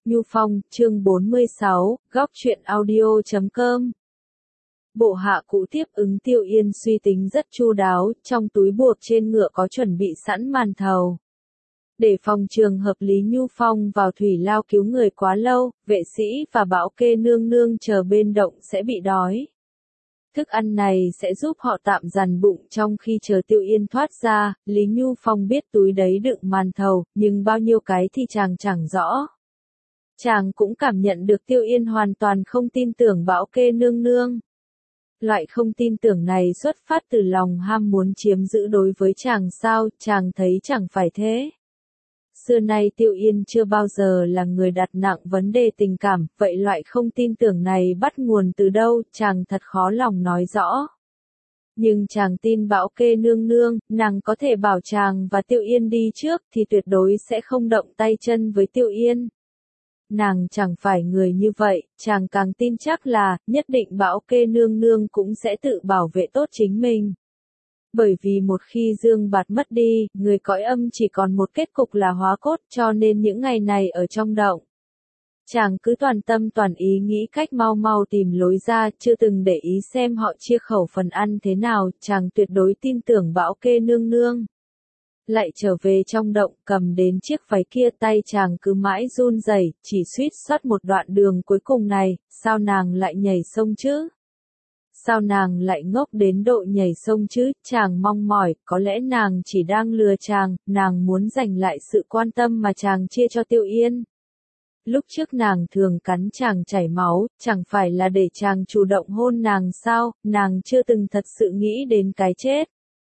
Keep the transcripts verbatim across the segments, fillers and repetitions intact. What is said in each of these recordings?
Nhu Phong, chương bốn mươi sáu, góc truyện audio chấm com. Bộ hạ cũ tiếp ứng Tiêu Yên suy tính rất chu đáo, trong túi buộc trên ngựa có chuẩn bị sẵn màn thầu. Để phòng trường hợp Lý Nhu Phong vào thủy lao cứu người quá lâu, vệ sĩ và Bảo Kê nương nương chờ bên động sẽ bị đói. Thức ăn này sẽ giúp họ tạm dằn bụng trong khi chờ Tiêu Yên thoát ra. Lý Nhu Phong biết túi đấy đựng màn thầu, nhưng bao nhiêu cái thì chàng chẳng rõ. Chàng cũng cảm nhận được Tiêu Yên hoàn toàn không tin tưởng Bảo Kê nương nương. Loại không tin tưởng này xuất phát từ lòng ham muốn chiếm giữ đối với chàng sao, chàng thấy chẳng phải thế. Xưa nay Tiêu Yên chưa bao giờ là người đặt nặng vấn đề tình cảm, vậy loại không tin tưởng này bắt nguồn từ đâu, chàng thật khó lòng nói rõ. Nhưng chàng tin Bảo Kê nương nương, nàng có thể bảo chàng và Tiêu Yên đi trước thì tuyệt đối sẽ không động tay chân với Tiêu Yên. Nàng chẳng phải người như vậy, chàng càng tin chắc là, nhất định Bảo Kê nương nương cũng sẽ tự bảo vệ tốt chính mình. Bởi vì một khi Dương Bạt mất đi, người cõi âm chỉ còn một kết cục là hóa cốt, cho nên những ngày này ở trong động. Chàng cứ toàn tâm toàn ý nghĩ cách mau mau tìm lối ra, chưa từng để ý xem họ chia khẩu phần ăn thế nào, chàng tuyệt đối tin tưởng Bảo Kê nương nương. Lại trở về trong động, cầm đến chiếc váy kia, tay chàng cứ mãi run rẩy, chỉ suýt sót một đoạn đường cuối cùng này, sao nàng lại nhảy sông chứ? Sao nàng lại ngốc đến độ nhảy sông chứ? Chàng mong mỏi, có lẽ nàng chỉ đang lừa chàng, nàng muốn giành lại sự quan tâm mà chàng chia cho Tiêu Yên. Lúc trước nàng thường cắn chàng chảy máu, chẳng phải là để chàng chủ động hôn nàng sao, nàng chưa từng thật sự nghĩ đến cái chết.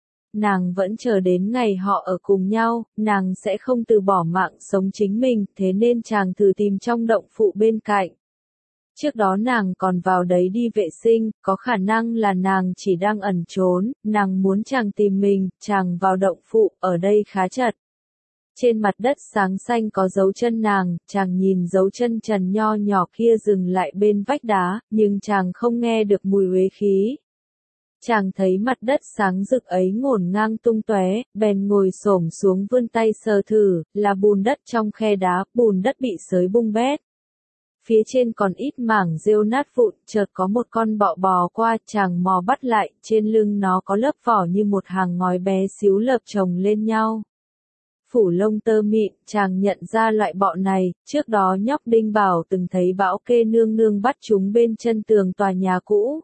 Nàng vẫn chờ đến ngày họ ở cùng nhau, nàng sẽ không từ bỏ mạng sống chính mình, thế nên chàng thử tìm trong động phụ bên cạnh. Trước đó nàng còn vào đấy đi vệ sinh, có khả năng là nàng chỉ đang ẩn trốn, nàng muốn chàng tìm mình, chàng vào động phụ, ở đây khá chật. Trên mặt đất sáng xanh có dấu chân nàng, chàng nhìn dấu chân trần nho nhỏ kia dừng lại bên vách đá, nhưng chàng không nghe được mùi uế khí. Chàng thấy mặt đất sáng rực ấy ngổn ngang tung tóe, bèn ngồi xổm xuống vươn tay sờ thử, là bùn đất trong khe đá, bùn đất bị xới bung bét. Phía trên còn ít mảng rêu nát vụn, chợt có một con bọ bò qua, chàng mò bắt lại, trên lưng nó có lớp vỏ như một hàng ngói bé xíu lợp chồng lên nhau. Phủ lông tơ mịn, chàng nhận ra loại bọ này, trước đó nhóc Đinh Bảo từng thấy Bảo Kê nương nương bắt chúng bên chân tường tòa nhà cũ.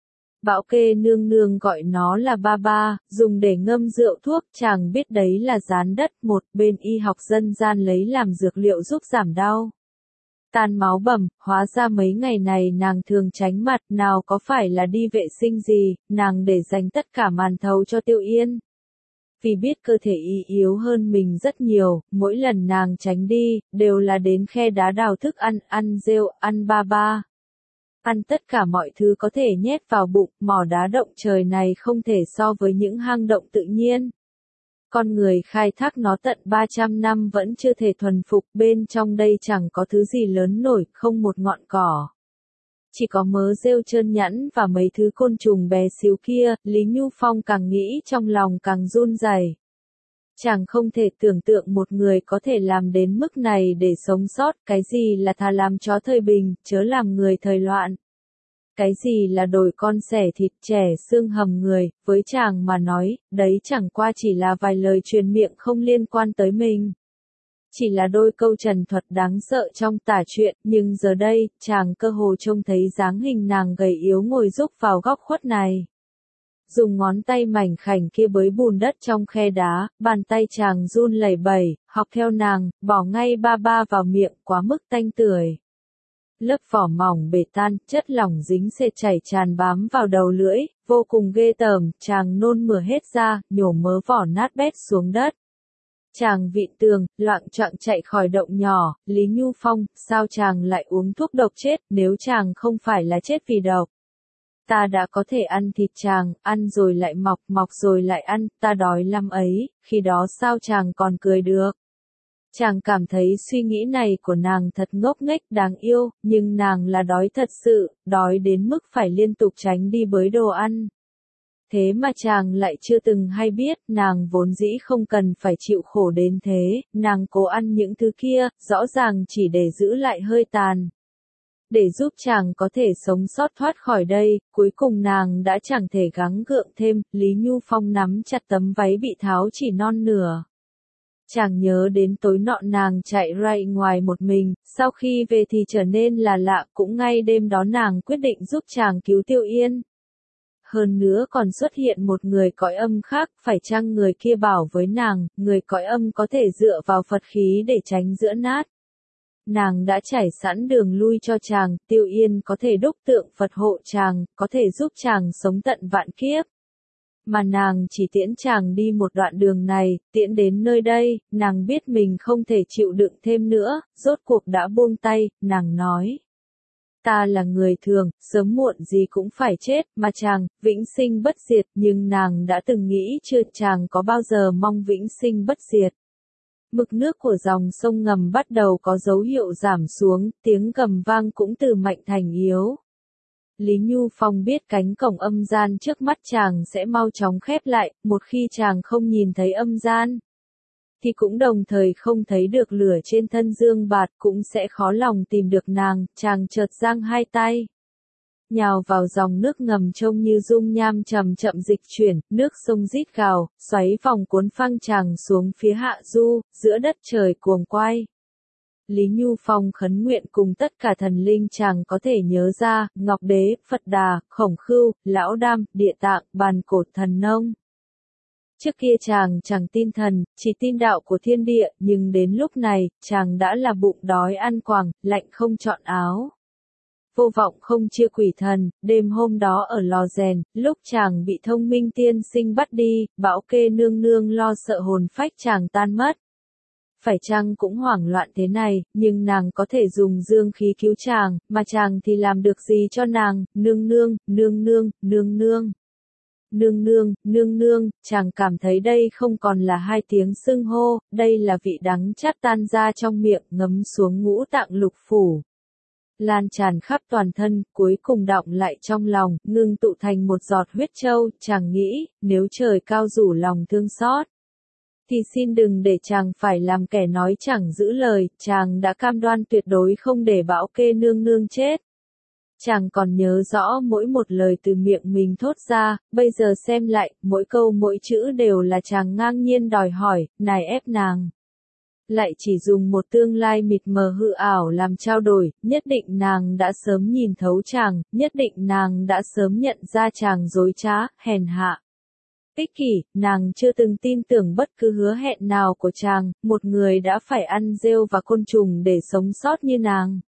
Bảo Kê nương nương gọi nó là ba ba, dùng để ngâm rượu thuốc, chàng biết đấy là rán đất, một bên y học dân gian lấy làm dược liệu giúp giảm đau. Tan máu bầm, hóa ra mấy ngày này nàng thường tránh mặt, nào có phải là đi vệ sinh gì, nàng để dành tất cả màn thầu cho Tiêu Yên. Vì biết cơ thể y yếu hơn mình rất nhiều, mỗi lần nàng tránh đi, đều là đến khe đá đào thức ăn, ăn rêu, ăn ba ba. Ăn tất cả mọi thứ có thể nhét vào bụng, mỏ đá động trời này không thể so với những hang động tự nhiên. Con người khai thác nó tận ba trăm năm vẫn chưa thể thuần phục, bên trong đây chẳng có thứ gì lớn nổi, không một ngọn cỏ. Chỉ có mớ rêu trơn nhẵn và mấy thứ côn trùng bé xíu kia, Lý Nhu Phong càng nghĩ trong lòng càng run rẩy. Chàng không thể tưởng tượng một người có thể làm đến mức này để sống sót, cái gì là thà làm chó thời bình, chớ làm người thời loạn. Cái gì là đổi con xẻ thịt trẻ xương hầm người, với chàng mà nói, đấy chẳng qua chỉ là vài lời truyền miệng không liên quan tới mình. Chỉ là đôi câu trần thuật đáng sợ trong tả truyện, nhưng giờ đây, chàng cơ hồ trông thấy dáng hình nàng gầy yếu ngồi rúc vào góc khuất này. Dùng ngón tay mảnh khảnh kia bới bùn đất trong khe đá, bàn tay chàng run lẩy bẩy, học theo nàng, bỏ ngay ba ba vào miệng, quá mức tanh tưởi. Lớp vỏ mỏng bể tan, chất lỏng dính sệt chảy tràn bám vào đầu lưỡi, vô cùng ghê tởm, chàng nôn mửa hết ra, nhổ mớ vỏ nát bét xuống đất. Chàng vịn tường, loạng choạng chạy khỏi động nhỏ, Lý Nhu Phong, sao chàng lại uống thuốc độc chết, nếu chàng không phải là chết vì độc. Ta đã có thể ăn thịt chàng, ăn rồi lại mọc, mọc rồi lại ăn, ta đói lắm ấy, khi đó sao chàng còn cười được. Chàng cảm thấy suy nghĩ này của nàng thật ngốc nghếch đáng yêu, nhưng nàng là đói thật sự, đói đến mức phải liên tục tránh đi bới đồ ăn. Thế mà chàng lại chưa từng hay biết, nàng vốn dĩ không cần phải chịu khổ đến thế, nàng cố ăn những thứ kia, rõ ràng chỉ để giữ lại hơi tàn. Để giúp chàng có thể sống sót thoát khỏi đây, cuối cùng nàng đã chẳng thể gắng gượng thêm, Lý Nhu Phong nắm chặt tấm váy bị tháo chỉ non nửa. Chàng nhớ đến tối nọ nàng chạy ra ngoài một mình, sau khi về thì trở nên là lạ, cũng ngay đêm đó nàng quyết định giúp chàng cứu Tiêu Yên. Hơn nữa còn xuất hiện một người cõi âm khác, phải chăng người kia bảo với nàng, người cõi âm có thể dựa vào Phật khí để tránh giữa nát. Nàng đã trải sẵn đường lui cho chàng, Tiêu Yên có thể đúc tượng Phật hộ chàng, có thể giúp chàng sống tận vạn kiếp. Mà nàng chỉ tiễn chàng đi một đoạn đường này, tiễn đến nơi đây, nàng biết mình không thể chịu đựng thêm nữa, rốt cuộc đã buông tay, nàng nói. Ta là người thường, sớm muộn gì cũng phải chết, mà chàng, vĩnh sinh bất diệt, nhưng nàng đã từng nghĩ chưa chàng có bao giờ mong vĩnh sinh bất diệt. Mực nước của dòng sông ngầm bắt đầu có dấu hiệu giảm xuống, tiếng gầm vang cũng từ mạnh thành yếu. Lý Nhu Phong biết cánh cổng âm gian trước mắt chàng sẽ mau chóng khép lại, một khi chàng không nhìn thấy âm gian, thì cũng đồng thời không thấy được lửa trên thân Dương Bạt, cũng sẽ khó lòng tìm được nàng, chàng chợt giang hai tay. Nhào vào dòng nước ngầm trông như dung nham chậm chậm dịch chuyển, nước sông rít gào, xoáy vòng cuốn phăng chàng xuống phía hạ du, giữa đất trời cuồng quay. Lý Nhu Phong khấn nguyện cùng tất cả thần linh chàng có thể nhớ ra, Ngọc Đế, Phật Đà, Khổng Khưu, Lão Đam, Địa Tạng, Bàn Cột Thần Nông. Trước kia chàng chẳng tin thần, chỉ tin đạo của thiên địa, nhưng đến lúc này, chàng đã là bụng đói ăn quàng, lạnh không chọn áo. Vô vọng không chia quỷ thần, đêm hôm đó ở lò rèn, lúc chàng bị Thông Minh tiên sinh bắt đi, Bảo Kê nương nương lo sợ hồn phách chàng tan mất. Phải chăng cũng hoảng loạn thế này, nhưng nàng có thể dùng dương khí cứu chàng, mà chàng thì làm được gì cho nàng, nương nương, nương nương, nương nương. Nương nương, nương nương, chàng cảm thấy đây không còn là hai tiếng xưng hô, đây là vị đắng chát tan ra trong miệng, ngấm xuống ngũ tạng lục phủ. Lan tràn khắp toàn thân, cuối cùng đọng lại trong lòng, ngưng tụ thành một giọt huyết châu, chàng nghĩ, nếu trời cao rủ lòng thương xót, thì xin đừng để chàng phải làm kẻ nói chẳng giữ lời, chàng đã cam đoan tuyệt đối không để Bảo Kê nương nương chết. Chàng còn nhớ rõ mỗi một lời từ miệng mình thốt ra, bây giờ xem lại, mỗi câu mỗi chữ đều là chàng ngang nhiên đòi hỏi, nài ép nàng. Lại chỉ dùng một tương lai mịt mờ hư ảo làm trao đổi, nhất định nàng đã sớm nhìn thấu chàng, nhất định nàng đã sớm nhận ra chàng dối trá, hèn hạ. Ích kỷ, nàng chưa từng tin tưởng bất cứ hứa hẹn nào của chàng, một người đã phải ăn rêu và côn trùng để sống sót như nàng.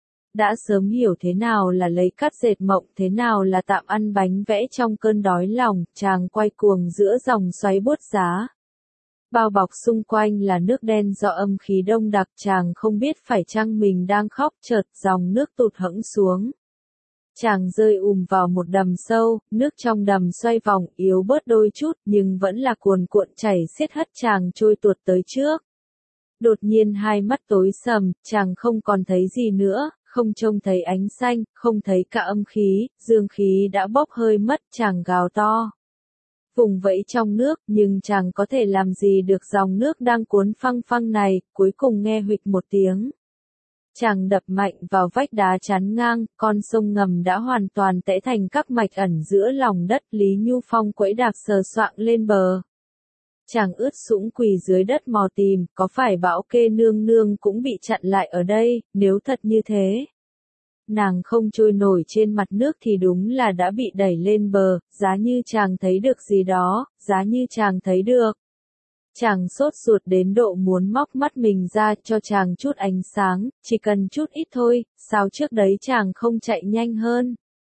Đã sớm hiểu thế nào là lấy cắt dệt mộng, thế nào là tạm ăn bánh vẽ trong cơn đói lòng, chàng quay cuồng giữa dòng xoáy buốt giá. Bao bọc xung quanh là nước đen do âm khí đông đặc, chàng không biết phải chăng mình đang khóc, chợt dòng nước tụt hẫng xuống. Chàng rơi ùm vào một đầm sâu, nước trong đầm xoay vòng yếu bớt đôi chút nhưng vẫn là cuồn cuộn chảy xiết hất chàng trôi tuột tới trước. Đột nhiên hai mắt tối sầm, chàng không còn thấy gì nữa, không trông thấy ánh xanh, không thấy cả âm khí, dương khí đã bốc hơi mất, chàng gào to. Vùng vẫy trong nước, nhưng chàng có thể làm gì được dòng nước đang cuốn phăng phăng này, cuối cùng nghe huỵch một tiếng. Chàng đập mạnh vào vách đá chắn ngang, con sông ngầm đã hoàn toàn tẽ thành các mạch ẩn giữa lòng đất, Lý Nhu Phong quẫy đạp sờ soạng lên bờ. Chàng ướt sũng quỳ dưới đất mò tìm, có phải Bảo Kê nương nương cũng bị chặn lại ở đây, nếu thật như thế. Nàng không trôi nổi trên mặt nước thì đúng là đã bị đẩy lên bờ, giá như chàng thấy được gì đó, giá như chàng thấy được. Chàng sốt ruột đến độ muốn móc mắt mình ra cho chàng chút ánh sáng, chỉ cần chút ít thôi, sao trước đấy chàng không chạy nhanh hơn?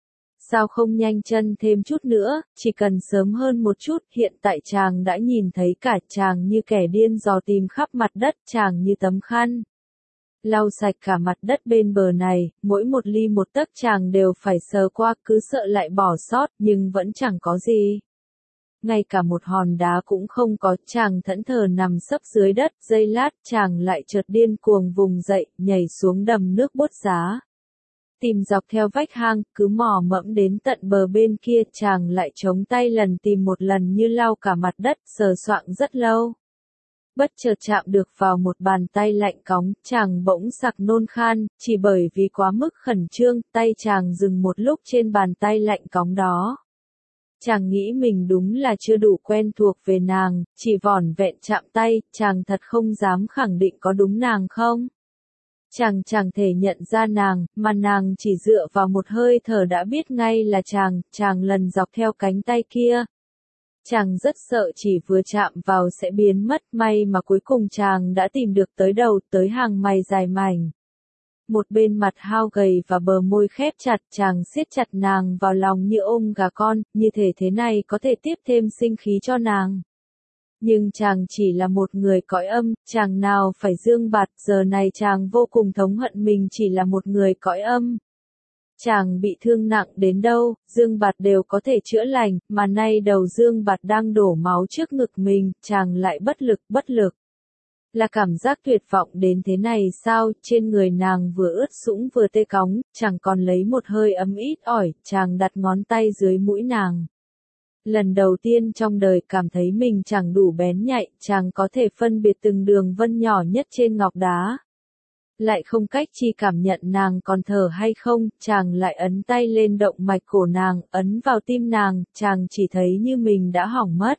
Sao không nhanh chân thêm chút nữa, chỉ cần sớm hơn một chút, hiện tại chàng đã nhìn thấy cả chàng như kẻ điên dò tìm khắp mặt đất, chàng như tấm khăn. Lau sạch cả mặt đất bên bờ này, mỗi một ly một tấc chàng đều phải sờ qua, cứ sợ lại bỏ sót, nhưng vẫn chẳng có gì. Ngay cả một hòn đá cũng không có, chàng thẫn thờ nằm sấp dưới đất, giây lát chàng lại chợt điên cuồng vùng dậy, nhảy xuống đầm nước bốt giá. tìm dọc theo vách hang, cứ mò mẫm đến tận bờ bên kia, chàng lại chống tay lần tìm một lần như lau cả mặt đất, sờ soạng rất lâu. Bất chợt chạm được vào một bàn tay lạnh cóng, chàng bỗng sặc nôn khan, chỉ bởi vì quá mức khẩn trương, tay chàng dừng một lúc trên bàn tay lạnh cóng đó. Chàng nghĩ mình đúng là chưa đủ quen thuộc về nàng, chỉ vỏn vẹn chạm tay, chàng thật không dám khẳng định có đúng nàng không. Chàng chẳng thể nhận ra nàng, mà nàng chỉ dựa vào một hơi thở đã biết ngay là chàng, chàng lần dọc theo cánh tay kia. Chàng rất sợ chỉ vừa chạm vào sẽ biến mất, may mà cuối cùng chàng đã tìm được tới đầu, tới hàng mày dài mảnh. Một bên mặt hao gầy và bờ môi khép chặt, chàng siết chặt nàng vào lòng như ôm gà con, như thể thế này có thể tiếp thêm sinh khí cho nàng. Nhưng chàng chỉ là một người cõi âm, chàng nào phải Dương Bạt, giờ này chàng vô cùng thống hận mình chỉ là một người cõi âm. Chàng bị thương nặng đến đâu, Dương Bạt đều có thể chữa lành, mà nay đầu Dương Bạt đang đổ máu trước ngực mình, chàng lại bất lực, bất lực. Là cảm giác tuyệt vọng đến thế này sao, trên người nàng vừa ướt sũng vừa tê cóng, chàng còn lấy một hơi ấm ít ỏi, chàng đặt ngón tay dưới mũi nàng. Lần đầu tiên trong đời cảm thấy mình chẳng đủ bén nhạy, chàng có thể phân biệt từng đường vân nhỏ nhất trên ngọc đá. Lại không cách chi cảm nhận nàng còn thở hay không, chàng lại ấn tay lên động mạch cổ nàng, ấn vào tim nàng, chàng chỉ thấy như mình đã hỏng mất.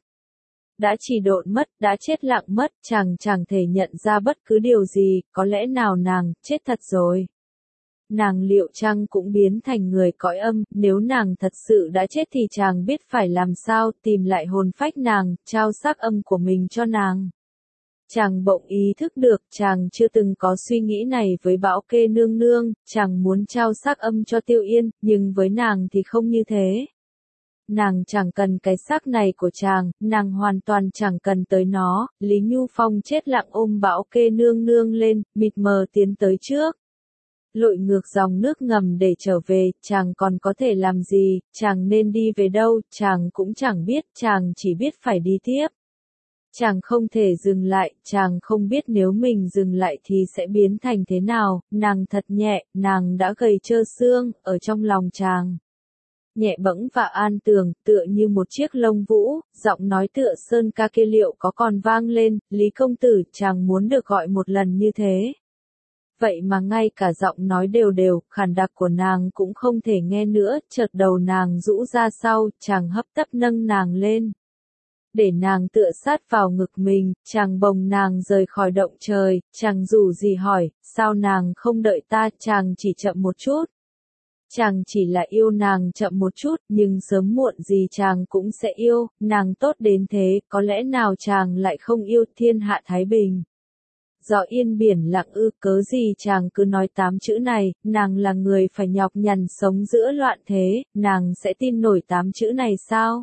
Đã chỉ độn mất, đã chết lặng mất, chàng chẳng thể nhận ra bất cứ điều gì, có lẽ nào nàng, chết thật rồi. Nàng liệu chăng cũng biến thành người cõi âm, nếu nàng thật sự đã chết thì chàng biết phải làm sao, tìm lại hồn phách nàng, trao xác âm của mình cho nàng. Chàng bỗng ý thức được, chàng chưa từng có suy nghĩ này với Bảo Kê nương nương, chàng muốn trao xác âm cho Tiêu Yên, nhưng với nàng thì không như thế. Nàng chẳng cần cái xác này của chàng, nàng hoàn toàn chẳng cần tới nó. Lý Nhu Phong chết lặng ôm Bảo Kê nương nương lên, mịt mờ tiến tới trước. Lội ngược dòng nước ngầm để trở về, chàng còn có thể làm gì, chàng nên đi về đâu, chàng cũng chẳng biết, chàng chỉ biết phải đi tiếp. Chàng không thể dừng lại, chàng không biết nếu mình dừng lại thì sẽ biến thành thế nào, nàng thật nhẹ, nàng đã gầy trơ xương, ở trong lòng chàng. Nhẹ bẫng và an tường, tựa như một chiếc lông vũ, giọng nói tựa sơn ca kia liệu có còn vang lên, Lý công tử, chàng muốn được gọi một lần như thế. Vậy mà ngay cả giọng nói đều đều, khàn đặc của nàng cũng không thể nghe nữa, chợt đầu nàng rũ ra sau, chàng hấp tấp nâng nàng lên. Để nàng tựa sát vào ngực mình, chàng bồng nàng rời khỏi động trời, chàng dù gì hỏi, sao nàng không đợi ta, chàng chỉ chậm một chút. Chàng chỉ là yêu nàng chậm một chút, nhưng sớm muộn gì chàng cũng sẽ yêu, nàng tốt đến thế, có lẽ nào chàng lại không yêu thiên hạ thái bình. Gió yên biển lặng ư, cớ gì chàng cứ nói tám chữ này, nàng là người phải nhọc nhằn sống giữa loạn thế, nàng sẽ tin nổi tám chữ này sao?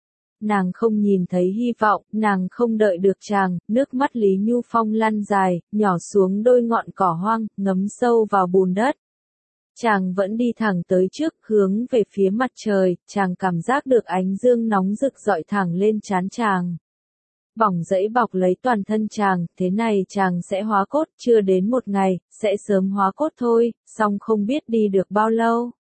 Nàng không nhìn thấy hy vọng, nàng không đợi được chàng, nước mắt Lý Nhu Phong lăn dài, nhỏ xuống đôi ngọn cỏ hoang, ngấm sâu vào bùn đất. Chàng vẫn đi thẳng tới trước, hướng về phía mặt trời, chàng cảm giác được ánh dương nóng rực rọi thẳng lên trán chàng. Bỏng rẫy bọc lấy toàn thân chàng, thế này chàng sẽ hóa cốt, chưa đến một ngày, sẽ sớm hóa cốt thôi, song không biết đi được bao lâu.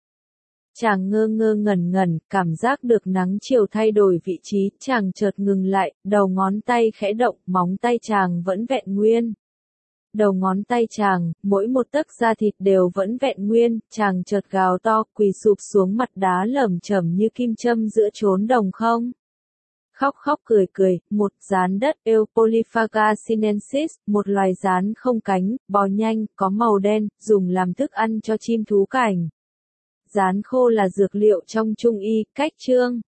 Chàng ngơ ngơ ngẩn ngẩn, cảm giác được nắng chiều thay đổi vị trí, chàng chợt ngừng lại, đầu ngón tay khẽ động, móng tay chàng vẫn vẹn nguyên. Đầu ngón tay chàng, mỗi một tấc da thịt đều vẫn vẹn nguyên, chàng chợt gào to, quỳ sụp xuống mặt đá lởm chởm như kim châm giữa chốn đồng không. Khóc khóc cười cười, một gián đất Eupoliphaga sinensis, một loài gián không cánh, bò nhanh, có màu đen, dùng làm thức ăn cho chim thú cảnh. Gián khô là dược liệu trong Trung y, cách chương.